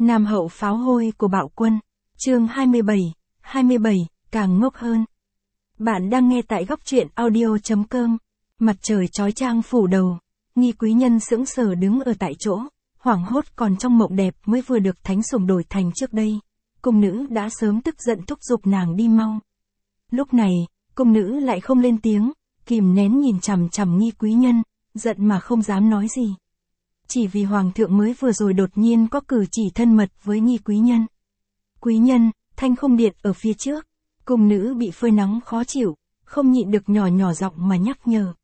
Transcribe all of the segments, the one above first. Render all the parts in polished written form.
Nam hậu pháo hôi của Bạo Quân, chương 27, càng ngốc hơn. Bạn đang nghe tại góc truyện audio.com. Mặt trời chói chang phủ đầu, Nghi Quý Nhân sững sờ đứng ở tại chỗ, hoảng hốt còn trong mộng đẹp mới vừa được thánh sủng đổi thành trước đây. Cung nữ đã sớm tức giận thúc giục nàng đi mau. Lúc này, cung nữ lại không lên tiếng, kìm nén nhìn chằm chằm Nghi Quý Nhân, giận mà không dám nói gì. Chỉ vì hoàng thượng mới vừa rồi đột nhiên có cử chỉ thân mật với Nghi Quý Nhân. Quý Nhân, thanh không điện ở phía trước. Cung nữ bị phơi nắng khó chịu, không nhịn được nhỏ giọng mà nhắc nhở.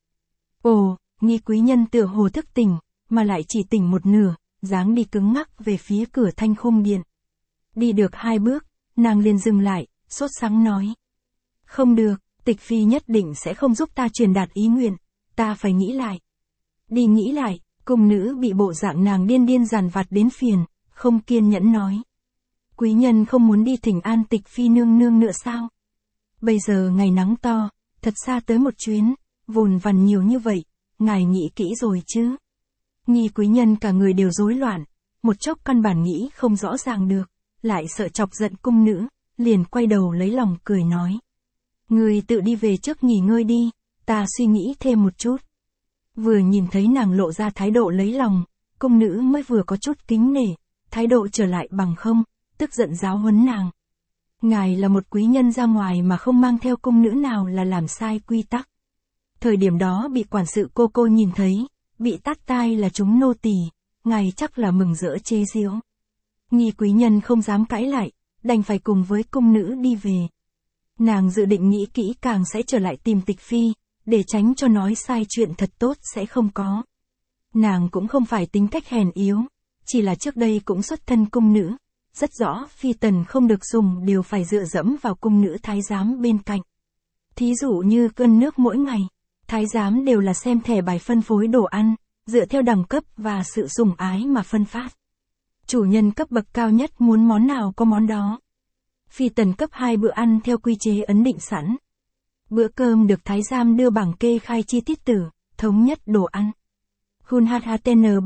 Ồ, Nghi Quý Nhân tựa hồ thức tỉnh, mà lại chỉ tỉnh một nửa, dáng đi cứng ngắc về phía cửa thanh không điện. Đi được 2 bước, nàng liền dừng lại, sốt sắng nói. Không được, tịch phi nhất định sẽ không giúp ta truyền đạt ý nguyện, ta phải nghĩ lại. Đi nghĩ lại, cung nữ bị bộ dạng nàng điên dằn vặt đến phiền, không kiên nhẫn nói. Quý Nhân không muốn đi thỉnh an tịch phi nương nương nữa sao? Bây giờ ngày nắng to, thật xa tới một chuyến, vồn vằn nhiều như vậy, ngài nghĩ kỹ rồi chứ? Nghi Quý Nhân cả người đều rối loạn, một chốc căn bản nghĩ không rõ ràng được, lại sợ chọc giận cung nữ, liền quay đầu lấy lòng cười nói. Người tự đi về trước nghỉ ngơi đi, ta suy nghĩ thêm một chút. Vừa nhìn thấy nàng lộ ra thái độ lấy lòng, cung nữ mới vừa có chút kính nể, thái độ trở lại bằng không, tức giận giáo huấn nàng. Ngài là một quý nhân ra ngoài mà không mang theo cung nữ nào là làm sai quy tắc. Thời điểm đó bị quản sự cô nhìn thấy, bị tát tai là chúng nô tỳ, ngài chắc là mừng rỡ chê giễu. Nghi Quý Nhân không dám cãi lại, đành phải cùng với cung nữ đi về. Nàng dự định nghĩ kỹ càng sẽ trở lại tìm tịch phi, để tránh cho nói sai chuyện thật tốt sẽ không có. Nàng cũng không phải tính cách hèn yếu, chỉ là trước đây cũng xuất thân cung nữ, rất rõ phi tần không được dùng đều phải dựa dẫm vào cung nữ thái giám bên cạnh. Thí dụ như cơm nước mỗi ngày, thái giám đều là xem thẻ bài phân phối đồ ăn, dựa theo đẳng cấp và sự sủng ái mà phân phát. Chủ nhân cấp bậc cao nhất muốn món nào có món đó. Phi tần cấp 2 bữa ăn theo quy chế ấn định sẵn. Bữa cơm được thái giám đưa bảng kê khai chi tiết tử, thống nhất đồ ăn. Hun HHTN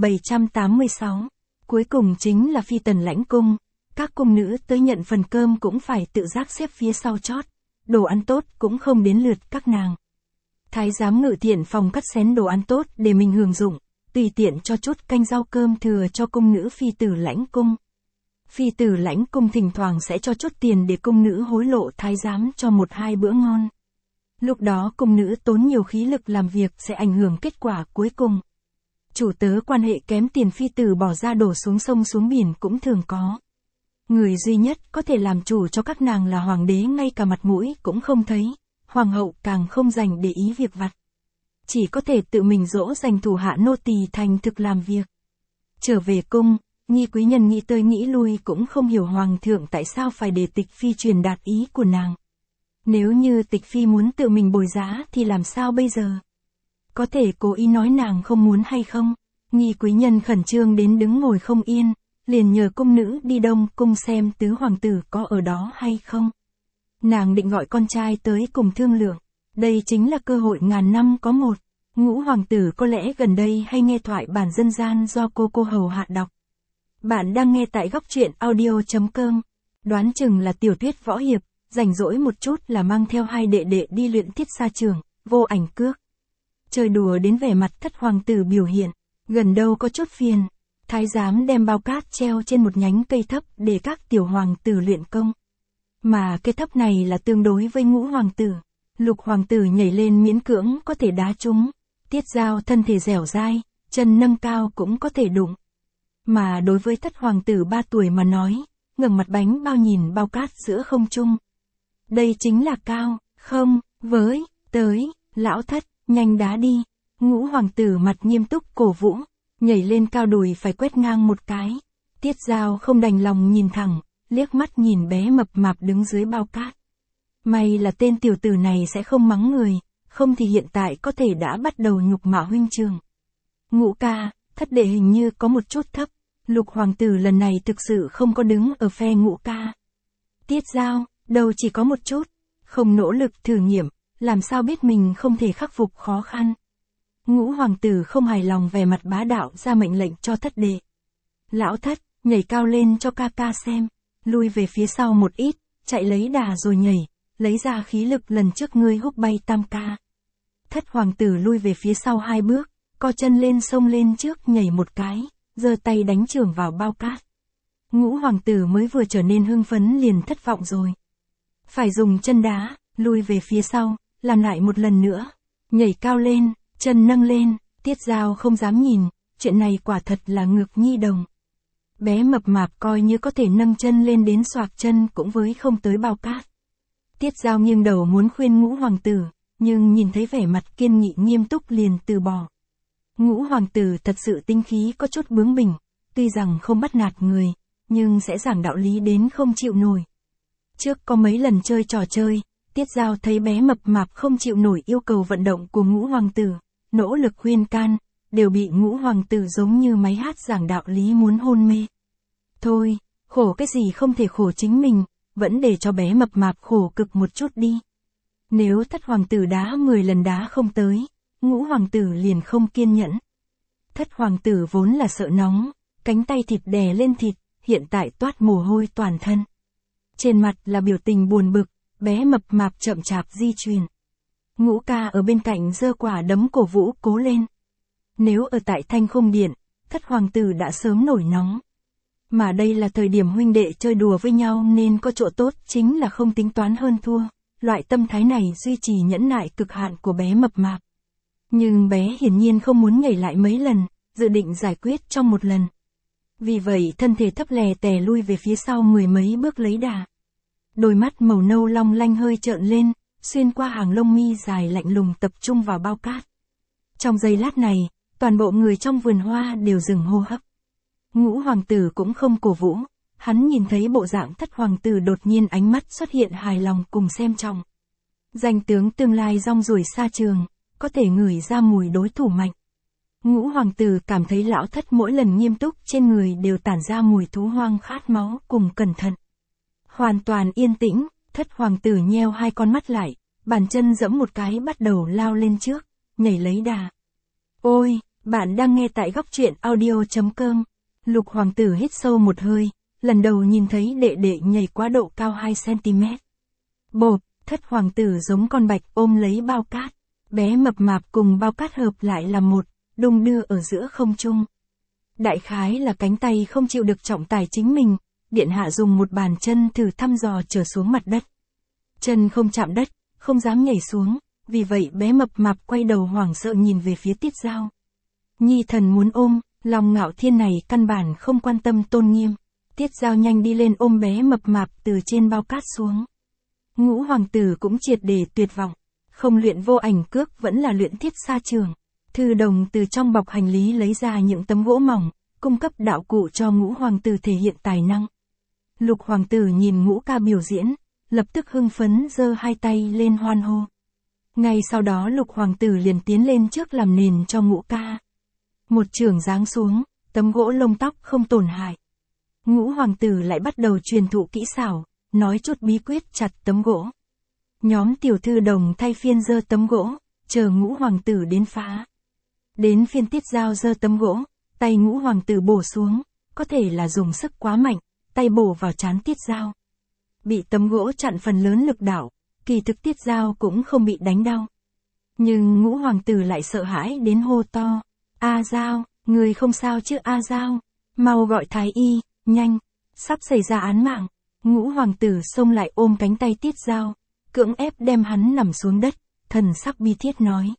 786. Cuối cùng chính là phi tần lãnh cung. Các cung nữ tới nhận phần cơm cũng phải tự giác xếp phía sau chót. Đồ ăn tốt cũng không đến lượt các nàng. Thái giám ngự thiện phòng cắt xén đồ ăn tốt để mình hưởng dụng, tùy tiện cho chút canh rau cơm thừa cho cung nữ phi tử lãnh cung. Phi tử lãnh cung thỉnh thoảng sẽ cho chút tiền để cung nữ hối lộ thái giám cho 1-2 bữa ngon. Lúc đó cung nữ tốn nhiều khí lực làm việc sẽ ảnh hưởng kết quả cuối cùng. Chủ tớ quan hệ kém tiền phi tử bỏ ra đổ xuống sông xuống biển cũng thường có. Người duy nhất có thể làm chủ cho các nàng là hoàng đế ngay cả mặt mũi cũng không thấy, hoàng hậu càng không dành để ý việc vặt. Chỉ có thể tự mình dỗ dành thủ hạ nô tỳ thành thực làm việc. Trở về cung, Nghi Quý Nhân nghĩ tới nghĩ lui cũng không hiểu hoàng thượng tại sao phải để tịch phi truyền đạt ý của nàng. Nếu như tịch phi muốn tự mình bồi giá thì làm sao bây giờ? Có thể cố ý nói nàng không muốn hay không? Nghi Quý Nhân khẩn trương đến đứng ngồi không yên, liền nhờ cung nữ đi Đông cung xem tứ hoàng tử có ở đó hay không. Nàng định gọi con trai tới cùng thương lượng. Đây chính là cơ hội ngàn năm có một. Ngũ hoàng tử có lẽ gần đây hay nghe thoại bản dân gian do cô hầu hạ đọc. Bạn đang nghe tại góc truyện audio.com. Đoán chừng là tiểu thuyết võ hiệp, rảnh rỗi một chút là mang theo 2 đệ đệ đi luyện thiết xa trường, vô ảnh cước. Chơi đùa đến vẻ mặt thất hoàng tử biểu hiện, gần đâu có chút phiền. Thái giám đem bao cát treo trên một nhánh cây thấp để các tiểu hoàng tử luyện công. Mà cây thấp này là tương đối với ngũ hoàng tử. Lục hoàng tử nhảy lên miễn cưỡng có thể đá trúng. Tiết Giao thân thể dẻo dai, chân nâng cao cũng có thể đụng. Mà đối với thất hoàng tử 3 tuổi mà nói, ngẩng mặt bánh bao nhìn bao cát giữa không trung. Đây chính là cao, không, với, tới, lão thất, nhanh đá đi. Ngũ hoàng tử mặt nghiêm túc cổ vũ, nhảy lên cao đùi phải quét ngang một cái. Tiết Giao không đành lòng nhìn thẳng, liếc mắt nhìn bé mập mạp đứng dưới bao cát. May là tên tiểu tử này sẽ không mắng người, không thì hiện tại có thể đã bắt đầu nhục mạ huynh trường. Ngũ ca, thất đệ hình như có một chút thấp. Lục hoàng tử lần này thực sự không có đứng ở phe ngũ ca. Tiết Giao, đâu chỉ có một chút, không nỗ lực thử nghiệm, làm sao biết mình không thể khắc phục khó khăn. Ngũ hoàng tử không hài lòng về mặt bá đạo ra mệnh lệnh cho thất đệ. Lão thất, nhảy cao lên cho ca ca xem, lui về phía sau một ít, chạy lấy đà rồi nhảy, lấy ra khí lực lần trước ngươi húc bay tam ca. Thất hoàng tử lui về phía sau 2 bước, co chân lên xông lên trước nhảy một cái, giơ tay đánh chưởng vào bao cát. Ngũ hoàng tử mới vừa trở nên hưng phấn liền thất vọng rồi. Phải dùng chân đá, lui về phía sau, làm lại một lần nữa, nhảy cao lên, chân nâng lên, Tiết Dao không dám nhìn, chuyện này quả thật là ngược nhi đồng. Bé mập mạp coi như có thể nâng chân lên đến xoạc chân cũng với không tới bao cát. Tiết Dao nghiêng đầu muốn khuyên Ngũ hoàng tử, nhưng nhìn thấy vẻ mặt kiên nghị nghiêm túc liền từ bỏ. Ngũ hoàng tử thật sự tinh khí có chút bướng bỉnh, tuy rằng không bắt nạt người, nhưng sẽ giảng đạo lý đến không chịu nổi. Trước có mấy lần chơi trò chơi, Tiết Dao thấy bé mập mạp không chịu nổi yêu cầu vận động của Ngũ hoàng tử, nỗ lực khuyên can, đều bị Ngũ hoàng tử giống như máy hát giảng đạo lý muốn hôn mê. Thôi, khổ cái gì không thể khổ chính mình, vẫn để cho bé mập mạp khổ cực một chút đi. Nếu Thất hoàng tử đá 10 lần đá không tới, Ngũ hoàng tử liền không kiên nhẫn. Thất hoàng tử vốn là sợ nóng, cánh tay thịt đè lên thịt, hiện tại toát mồ hôi toàn thân. Trên mặt là biểu tình buồn bực, bé mập mạp chậm chạp di chuyển. Ngũ ca ở bên cạnh giơ quả đấm cổ vũ cố lên. Nếu ở tại Thanh Khung Điện, Thất hoàng tử đã sớm nổi nóng. Mà đây là thời điểm huynh đệ chơi đùa với nhau nên có chỗ tốt chính là không tính toán hơn thua. Loại tâm thái này duy trì nhẫn nại cực hạn của bé mập mạp. Nhưng bé hiển nhiên không muốn nhảy lại mấy lần, dự định giải quyết trong một lần. Vì vậy thân thể thấp lè tè lui về phía sau 10 mấy bước lấy đà. Đôi mắt màu nâu long lanh hơi trợn lên, xuyên qua hàng lông mi dài lạnh lùng tập trung vào bao cát. Trong giây lát này, toàn bộ người trong vườn hoa đều dừng hô hấp. Ngũ hoàng tử cũng không cổ vũ, hắn nhìn thấy bộ dạng Thất hoàng tử đột nhiên ánh mắt xuất hiện hài lòng cùng xem trọng. Danh tướng tương lai rong ruổi xa trường, có thể ngửi ra mùi đối thủ mạnh. Ngũ hoàng tử cảm thấy lão Thất mỗi lần nghiêm túc trên người đều tản ra mùi thú hoang khát máu cùng cẩn thận. Hoàn toàn yên tĩnh, Thất hoàng tử nheo 2 con mắt lại, bàn chân giẫm một cái bắt đầu lao lên trước, nhảy lấy đà. Ôi, bạn đang nghe tại góc truyện audio.com. Lục hoàng tử hít sâu một hơi, lần đầu nhìn thấy đệ đệ nhảy quá độ cao 2 cm. Bộp, Thất hoàng tử giống con bạch ôm lấy bao cát, bé mập mạp cùng bao cát hợp lại là một, đung đưa ở giữa không trung. Đại khái là cánh tay không chịu được trọng tải chính mình, điện hạ dùng một bàn chân thử thăm dò trở xuống mặt đất. Chân không chạm đất, không dám nhảy xuống, vì vậy bé mập mạp quay đầu hoảng sợ nhìn về phía Tiết Dao. Nhi thần muốn ôm, lòng ngạo thiên này căn bản không quan tâm tôn nghiêm. Tiết Dao nhanh đi lên ôm bé mập mạp từ trên bao cát xuống. Ngũ hoàng tử cũng triệt để tuyệt vọng. Không luyện vô ảnh cước vẫn là luyện thiết xa trường. Thư đồng từ trong bọc hành lý lấy ra những tấm gỗ mỏng, cung cấp đạo cụ cho Ngũ hoàng tử thể hiện tài năng. Lục hoàng tử nhìn Ngũ ca biểu diễn, lập tức hưng phấn giơ 2 tay lên hoan hô. Ngay sau đó Lục hoàng tử liền tiến lên trước làm nền cho Ngũ ca. Một chưởng giáng xuống, tấm gỗ lông tóc không tổn hại. Ngũ hoàng tử lại bắt đầu truyền thụ kỹ xảo, nói chút bí quyết chặt tấm gỗ. Nhóm tiểu thư đồng thay phiên giơ tấm gỗ, chờ Ngũ hoàng tử đến phá. Đến phiên Tiết Dao giơ tấm gỗ, tay Ngũ hoàng tử bổ xuống, có thể là dùng sức quá mạnh, tay bổ vào trán Tiết Dao. Bị tấm gỗ chặn phần lớn lực đạo, kỳ thực Tiết Dao cũng không bị đánh đau. Nhưng Ngũ hoàng tử lại sợ hãi đến hô to. A Dao, người không sao chứ A Dao, mau gọi thái y, nhanh, sắp xảy ra án mạng. Ngũ hoàng tử xông lại ôm cánh tay Tiết Dao, cưỡng ép đem hắn nằm xuống đất, thần sắc bi thiết nói.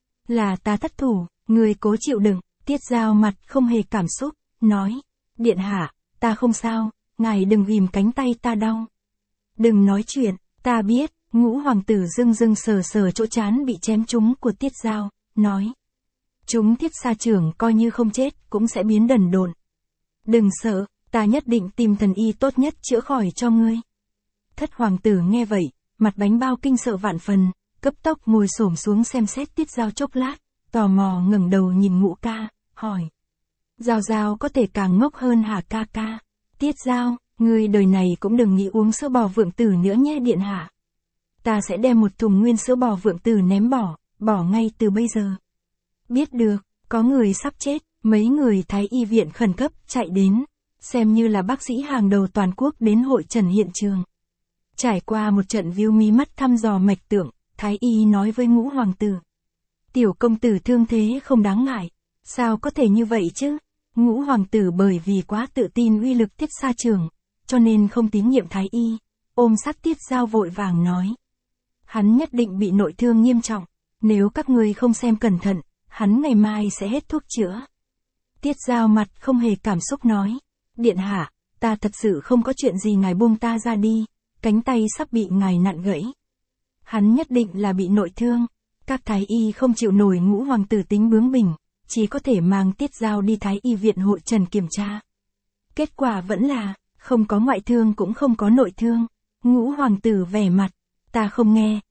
Là ta thất thủ, người cố chịu đựng. Tiết Dao mặt không hề cảm xúc, nói. Điện hạ, ta không sao, ngài đừng ghìm cánh tay ta đau. Đừng nói chuyện, ta biết. Ngũ hoàng tử dưng sờ sờ chỗ trán bị chém trúng của Tiết Dao, nói. Chúng Thiết Sa trưởng coi như không chết cũng sẽ biến đần độn. Đừng sợ, ta nhất định tìm thần y tốt nhất chữa khỏi cho ngươi. Thất hoàng tử nghe vậy, mặt bánh bao kinh sợ vạn phần, cấp tốc ngồi xổm xuống xem xét Tiết Dao chốc lát, tò mò ngẩng đầu nhìn Ngũ ca, hỏi. Dao Dao có thể càng ngốc hơn hả ca ca? Tiết Dao, ngươi đời này cũng đừng nghĩ uống sữa bò vượng tử nữa nhé điện hạ. Ta sẽ đem một thùng nguyên sữa bò vượng tử ném bỏ ngay từ bây giờ. Biết được, có người sắp chết, mấy người thái y viện khẩn cấp chạy đến. xem như là bác sĩ hàng đầu toàn quốc đến hội trần hiện trường. Trải qua một trận víu mí mắt thăm dò mạch tượng, Thái y nói với Ngũ hoàng tử. Tiểu công tử thương thế không đáng ngại, sao có thể như vậy chứ? Ngũ hoàng tử bởi vì quá tự tin uy lực Tiết Sa Trường, cho nên không tín nhiệm Thái y, ôm sát Tiết Giao vội vàng nói. Hắn nhất định bị nội thương nghiêm trọng, nếu các ngươi không xem cẩn thận, hắn ngày mai sẽ hết thuốc chữa. Tiết Giao mặt không hề cảm xúc nói. Điện hạ, ta thật sự không có chuyện gì, ngài buông ta ra đi, cánh tay sắp bị ngài nặn gãy. Hắn nhất định là bị nội thương. Các thái y không chịu nổi Ngũ hoàng tử tính bướng bỉnh, chỉ có thể mang Tiết Giao đi Thái y viện hội trần kiểm tra. Kết quả vẫn là, không có ngoại thương cũng không có nội thương. Ngũ hoàng tử vẻ mặt, ta không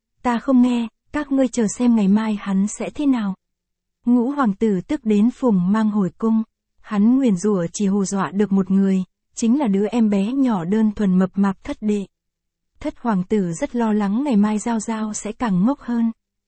nghe, các ngươi chờ xem ngày mai hắn sẽ thế nào. Ngũ hoàng tử tức đến phùng mang hồi cung, hắn nguyền rủa chỉ hù dọa được một người, chính là đứa em bé nhỏ đơn thuần mập mạp Thất đệ. Thất hoàng tử rất lo lắng ngày mai Giao Giao sẽ càng ngốc hơn.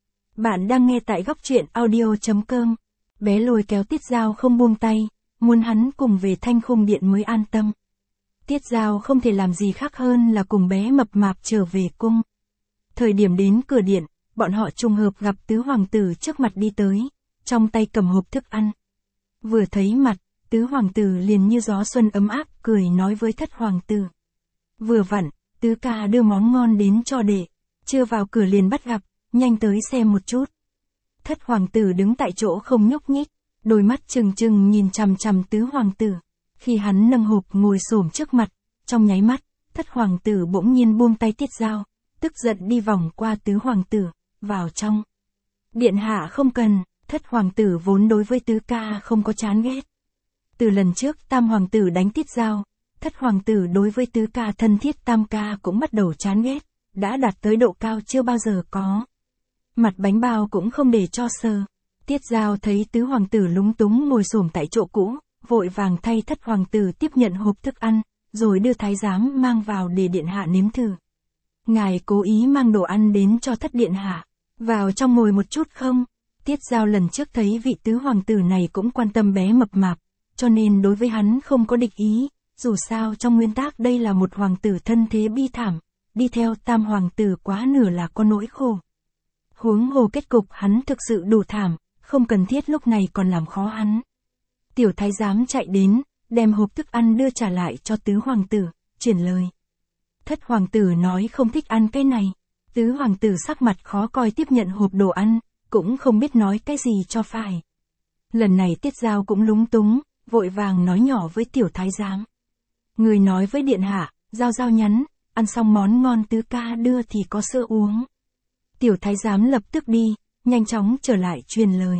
Bạn đang nghe tại góc truyện audio.com. Bé lôi kéo Tiết Giao không buông tay, muốn hắn cùng về Thanh Khung Điện mới an tâm. Tiết Giao không thể làm gì khác hơn là cùng bé mập mạp trở về cung. Thời điểm đến cửa điện, bọn họ trùng hợp gặp tứ hoàng tử trước mặt đi tới, trong tay cầm hộp thức ăn. Vừa thấy mặt, tứ hoàng tử liền như gió xuân ấm áp cười nói với thất hoàng tử. Vừa vặn, tứ ca đưa món ngon đến cho đệ, chưa vào cửa liền bắt gặp, nhanh tới xem một chút. Thất hoàng tử đứng tại chỗ không nhúc nhích, đôi mắt trừng trừng nhìn chằm chằm tứ hoàng tử. Khi hắn nâng hộp ngồi xổm trước mặt, trong nháy mắt, thất hoàng tử bỗng nhiên buông tay Tiết Giao, tức giận đi vòng qua tứ hoàng tử, vào trong. Điện hạ không cần, thất hoàng tử vốn đối với tứ ca không có chán ghét. Từ lần trước tam hoàng tử đánh Tiết Giao, thất hoàng tử đối với tứ ca thân thiết tam ca cũng bắt đầu chán ghét, đã đạt tới độ cao chưa bao giờ có. Mặt bánh bao cũng không để cho sờ. Tiết Giao thấy tứ hoàng tử lúng túng ngồi xổm tại chỗ cũ, vội vàng thay thất hoàng tử tiếp nhận hộp thức ăn, rồi đưa thái giám mang vào để điện hạ nếm thử. Ngài cố ý mang đồ ăn đến cho thất điện hạ, vào trong ngồi một chút không? Tiết Giao lần trước thấy vị tứ hoàng tử này cũng quan tâm bé mập mạp, cho nên đối với hắn không có địch ý, dù sao trong nguyên tắc đây là một hoàng tử thân thế bi thảm, đi theo tam hoàng tử quá nửa là có nỗi khổ. Huống hồ kết cục hắn thực sự đủ thảm, không cần thiết lúc này còn làm khó hắn. Tiểu thái giám chạy đến, đem hộp thức ăn đưa trả lại cho tứ hoàng tử, chuyển lời. Thất hoàng tử nói không thích ăn cái này. Tứ hoàng tử sắc mặt khó coi tiếp nhận hộp đồ ăn, cũng không biết nói cái gì cho phải. Lần này Tiết Giao cũng lúng túng, vội vàng nói nhỏ với tiểu thái giám. Người nói với điện hạ, Giao Giao nhắn, ăn xong món ngon tứ ca đưa thì có sữa uống. Tiểu thái giám lập tức đi, nhanh chóng trở lại truyền lời.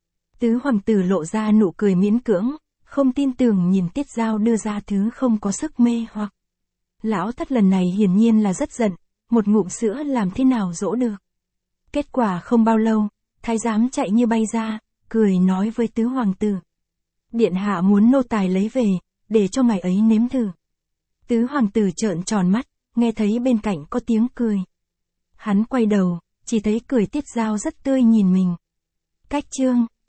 Tứ hoàng tử lộ ra nụ cười miễn cưỡng, không tin tưởng nhìn Tiết Giao đưa ra thứ không có sức mê hoặc. Lão thất lần này hiển nhiên là rất giận, một ngụm sữa làm thế nào dỗ được. Kết quả không bao lâu, thái giám chạy như bay ra, cười nói với tứ hoàng tử. Điện hạ muốn nô tài lấy về, để cho ngài ấy nếm thử. Tứ hoàng tử trợn tròn mắt, nghe thấy bên cạnh có tiếng cười. Hắn quay đầu, chỉ thấy cười Tiết Giao rất tươi nhìn mình. Cách chương